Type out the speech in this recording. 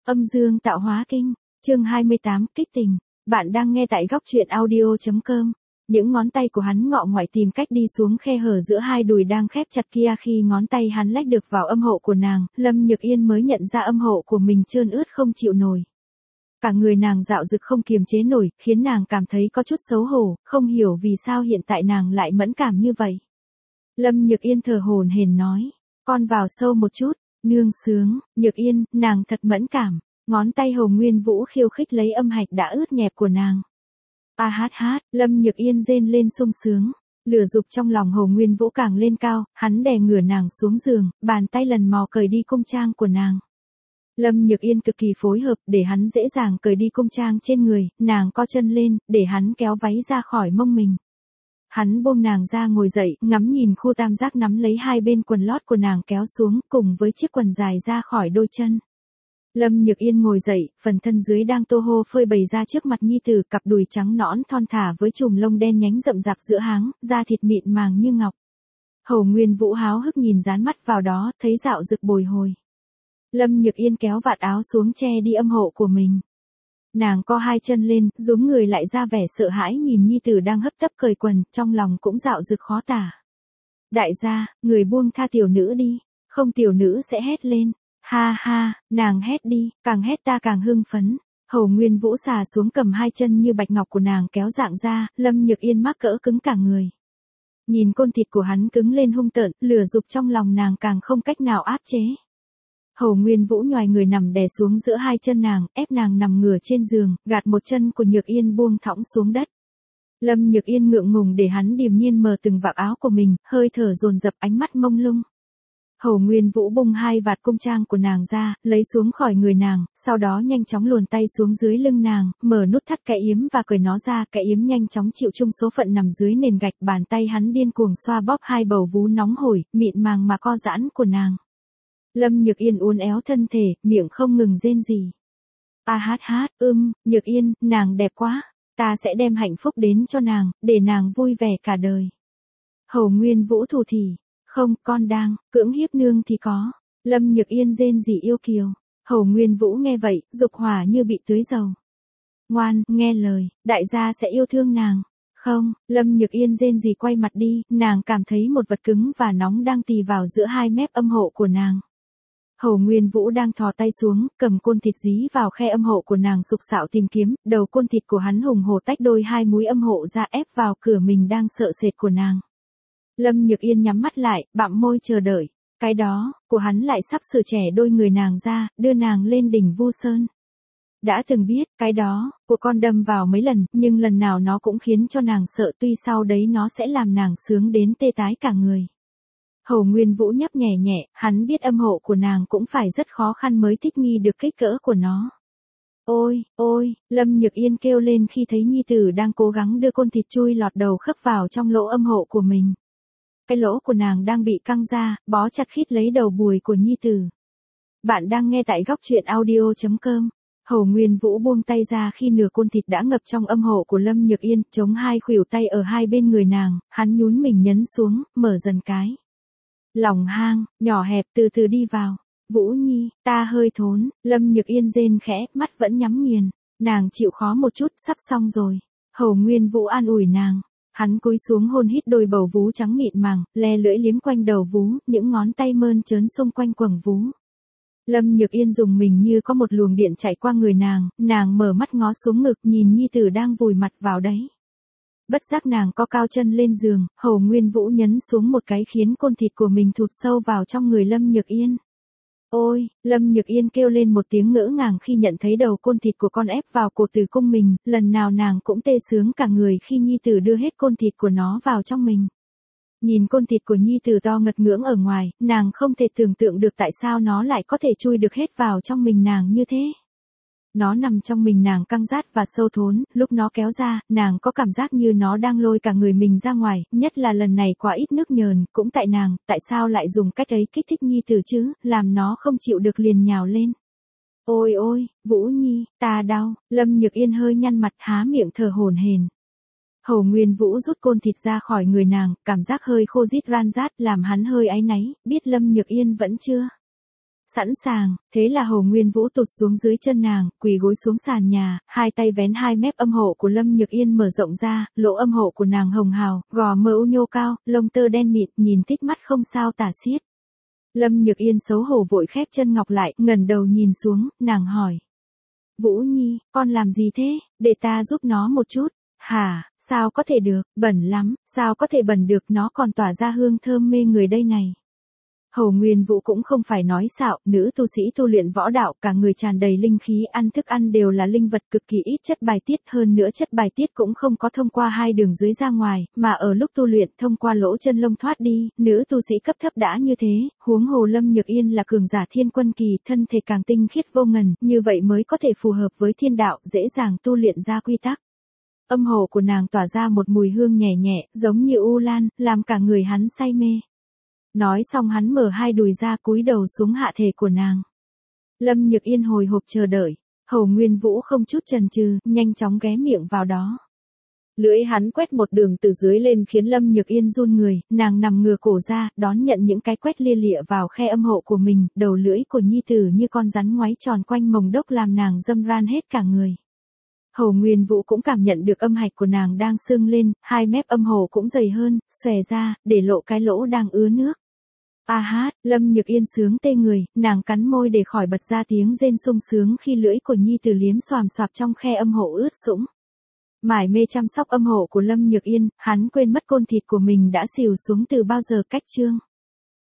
Âm dương tạo hóa kinh, chương 28, kích tình. Bạn đang nghe tại góc truyện audio.com. Những ngón tay của hắn ngọ ngoại tìm cách đi xuống khe hở giữa hai đùi đang khép chặt kia, khi ngón tay hắn lách được vào âm hộ của nàng, Lâm Nhược Yên mới nhận ra âm hộ của mình trơn ướt không chịu nổi. Cả người nàng dạo dực không kiềm chế nổi, khiến nàng cảm thấy có chút xấu hổ, không hiểu vì sao hiện tại nàng lại mẫn cảm như vậy. Lâm Nhược Yên thở hổn hển nói, con vào sâu một chút. Nương sướng, Nhược Yên, nàng thật mẫn cảm. Ngón tay Hồ Nguyên Vũ khiêu khích lấy âm hạch đã ướt nhẹp của nàng. A hát hát, Lâm Nhược Yên rên lên sung sướng. Lửa dục trong lòng Hồ Nguyên Vũ càng lên cao, hắn đè ngửa nàng xuống giường, bàn tay lần mò cởi đi cung trang của nàng. Lâm Nhược Yên cực kỳ phối hợp để hắn dễ dàng cởi đi cung trang trên người, nàng co chân lên, để hắn kéo váy ra khỏi mông mình. Hắn buông nàng ra ngồi dậy, ngắm nhìn khu tam giác nắm lấy hai bên quần lót của nàng kéo xuống, cùng với chiếc quần dài ra khỏi đôi chân. Lâm Nhược Yên ngồi dậy, phần thân dưới đang tô hô phơi bày ra trước mặt nhi tử, cặp đùi trắng nõn thon thả với chùm lông đen nhánh rậm rạp giữa háng, da thịt mịn màng như ngọc. Hồ Nguyên Vũ háo hức nhìn dán mắt vào đó, thấy dạo dực bồi hồi. Lâm Nhược Yên kéo vạt áo xuống che đi âm hộ của mình. Nàng co hai chân lên, rúm người lại ra vẻ sợ hãi nhìn nhi tử đang hấp tấp cởi quần, trong lòng cũng dạo dực khó tả. Đại gia, người buông tha tiểu nữ đi, không tiểu nữ sẽ hét lên. Ha ha, nàng hét đi, càng hét ta càng hưng phấn. Hồ Nguyên Vũ xà xuống cầm hai chân như bạch ngọc của nàng kéo dạng ra, Lâm Nhược Yên mắc cỡ cứng cả người. Nhìn côn thịt của hắn cứng lên hung tợn, lửa dục trong lòng nàng càng không cách nào áp chế. Hồ Nguyên Vũ nhoài người nằm đè xuống giữa hai chân nàng, ép nàng nằm ngửa trên giường, gạt một chân của Nhược Yên buông thõng xuống đất. Lâm Nhược Yên ngượng ngùng để hắn điềm nhiên mở từng vạt áo của mình, hơi thở dồn dập, ánh mắt mông lung. Hồ Nguyên Vũ bung hai vạt cung trang của nàng ra, lấy xuống khỏi người nàng, sau đó nhanh chóng luồn tay xuống dưới lưng nàng, mở nút thắt cái yếm và cởi nó ra, cái yếm nhanh chóng chịu chung số phận nằm dưới nền gạch, bàn tay hắn điên cuồng xoa bóp hai bầu vú nóng hổi, mịn màng mà co giãn của nàng. Lâm Nhược Yên uốn éo thân thể, miệng không ngừng rên rỉ. A hát hát, Nhược Yên, nàng đẹp quá, ta sẽ đem hạnh phúc đến cho nàng, để nàng vui vẻ cả đời. Hồ Nguyên Vũ thủ thỉ, không, con đang cưỡng hiếp nương thì có. Lâm Nhược Yên rên rỉ yêu kiều. Hồ Nguyên Vũ nghe vậy, dục hỏa như bị tưới dầu. Ngoan, nghe lời, đại gia sẽ yêu thương nàng. Không, Lâm Nhược Yên rên rỉ quay mặt đi, nàng cảm thấy một vật cứng và nóng đang tì vào giữa hai mép âm hộ của nàng. Hồ Nguyên Vũ đang thò tay xuống, cầm côn thịt dí vào khe âm hộ của nàng sục sạo tìm kiếm, đầu côn thịt của hắn hùng hổ tách đôi hai múi âm hộ ra ép vào cửa mình đang sợ sệt của nàng. Lâm Nhược Yên nhắm mắt lại, bặm môi chờ đợi. Cái đó, của hắn lại sắp sửa trẻ đôi người nàng ra, đưa nàng lên đỉnh Vu Sơn. Đã từng biết, cái đó, của con đâm vào mấy lần, nhưng lần nào nó cũng khiến cho nàng sợ, tuy sau đấy nó sẽ làm nàng sướng đến tê tái cả người. Hồ Nguyên Vũ nhấp nhẹ nhẹ, hắn biết âm hộ của nàng cũng phải rất khó khăn mới thích nghi được kích cỡ của nó. Ôi, ôi, Lâm Nhược Yên kêu lên khi thấy nhi tử đang cố gắng đưa côn thịt chui lọt đầu khớp vào trong lỗ âm hộ của mình. Cái lỗ của nàng đang bị căng ra, bó chặt khít lấy đầu bùi của nhi tử. Bạn đang nghe tại góc truyện audio.com. Hồ Nguyên Vũ buông tay ra khi nửa côn thịt đã ngập trong âm hộ của Lâm Nhược Yên, chống hai khuỷu tay ở hai bên người nàng, hắn nhún mình nhấn xuống, mở dần cái lòng hang, nhỏ hẹp từ từ đi vào. Vũ Nhi, ta hơi thốn, Lâm Nhược Yên rên khẽ, mắt vẫn nhắm nghiền. Nàng chịu khó một chút, sắp xong rồi. Hồ Nguyên Vũ an ủi nàng. Hắn cúi xuống hôn hít đôi bầu vú trắng mịn màng, le lưỡi liếm quanh đầu vú, những ngón tay mơn trớn xung quanh quầng vú. Lâm Nhược Yên dùng mình như có một luồng điện chạy qua người nàng mở mắt ngó xuống ngực nhìn nhi tử đang vùi mặt vào đấy. Bất giác nàng co cao chân lên giường, Hồ Nguyên Vũ nhấn xuống một cái khiến côn thịt của mình thụt sâu vào trong người Lâm Nhược Yên. Ôi, Lâm Nhược Yên kêu lên một tiếng ngỡ ngàng khi nhận thấy đầu côn thịt của con ép vào cổ tử cung mình, lần nào nàng cũng tê sướng cả người khi nhi tử đưa hết côn thịt của nó vào trong mình. Nhìn côn thịt của nhi tử to ngật ngưỡng ở ngoài, nàng không thể tưởng tượng được tại sao nó lại có thể chui được hết vào trong mình nàng như thế. Nó nằm trong mình nàng căng rát và sâu thốn, lúc nó kéo ra, nàng có cảm giác như nó đang lôi cả người mình ra ngoài, nhất là lần này quá ít nước nhờn, cũng tại nàng, tại sao lại dùng cách ấy kích thích nhi tử chứ, làm nó không chịu được liền nhào lên. Ôi ôi, Vũ Nhi, ta đau, Lâm Nhược Yên hơi nhăn mặt há miệng thở hổn hển. Hồ Nguyên Vũ rút côn thịt ra khỏi người nàng, cảm giác hơi khô rít ran rát làm hắn hơi áy náy, biết Lâm Nhược Yên vẫn chưa Sẵn sàng, thế là Hồ Nguyên Vũ tụt xuống dưới chân nàng, quỳ gối xuống sàn nhà, hai tay vén hai mép âm hộ của Lâm Nhược Yên mở rộng ra, lỗ âm hộ của nàng hồng hào, gò má nhô cao, lông tơ đen mịn, nhìn thích mắt không sao tả xiết. Lâm Nhược Yên xấu hổ vội khép chân ngọc lại, ngẩng đầu nhìn xuống, nàng hỏi. Vũ Nhi, con làm gì thế, để ta giúp nó một chút. Hả, sao có thể được, bẩn lắm, sao có thể bẩn được, nó còn tỏa ra hương thơm mê người đây này. Hồ Nguyên Vũ cũng không phải nói xạo, nữ tu sĩ tu luyện võ đạo, cả người tràn đầy linh khí, ăn thức ăn đều là linh vật, cực kỳ ít chất bài tiết, hơn nữa chất bài tiết cũng không có thông qua hai đường dưới ra ngoài, mà ở lúc tu luyện thông qua lỗ chân lông thoát đi, nữ tu sĩ cấp thấp đã như thế, huống hồ Lâm Nhược Yên là cường giả thiên quân kỳ, thân thể càng tinh khiết vô ngần, như vậy mới có thể phù hợp với thiên đạo, dễ dàng tu luyện ra quy tắc. Âm hộ của nàng tỏa ra một mùi hương nhẹ nhẹ, giống như u lan, làm cả người hắn say mê. Nói xong hắn mở hai đùi ra cúi đầu xuống hạ thể của nàng. Lâm Nhược Yên hồi hộp chờ đợi, Hồ Nguyên Vũ không chút chần chừ, nhanh chóng ghé miệng vào đó. Lưỡi hắn quét một đường từ dưới lên khiến Lâm Nhược Yên run người, nàng nằm ngửa cổ ra, đón nhận những cái quét lia lịa vào khe âm hộ của mình, đầu lưỡi của nhi tử như con rắn ngoáy tròn quanh mồng đốc làm nàng dâm ran hết cả người. Hồ Nguyên Vũ cũng cảm nhận được âm hạch của nàng đang sưng lên, hai mép âm hồ cũng dày hơn, xòe ra, để lộ cái lỗ đang ứa nước. A hát, Lâm Nhược Yên sướng tê người, nàng cắn môi để khỏi bật ra tiếng rên sung sướng khi lưỡi của nhi tử liếm xoàm xoạp trong khe âm hộ ướt sũng. Mải mê chăm sóc âm hộ của Lâm Nhược Yên, hắn quên mất côn thịt của mình đã xìu xuống từ bao giờ cách chương.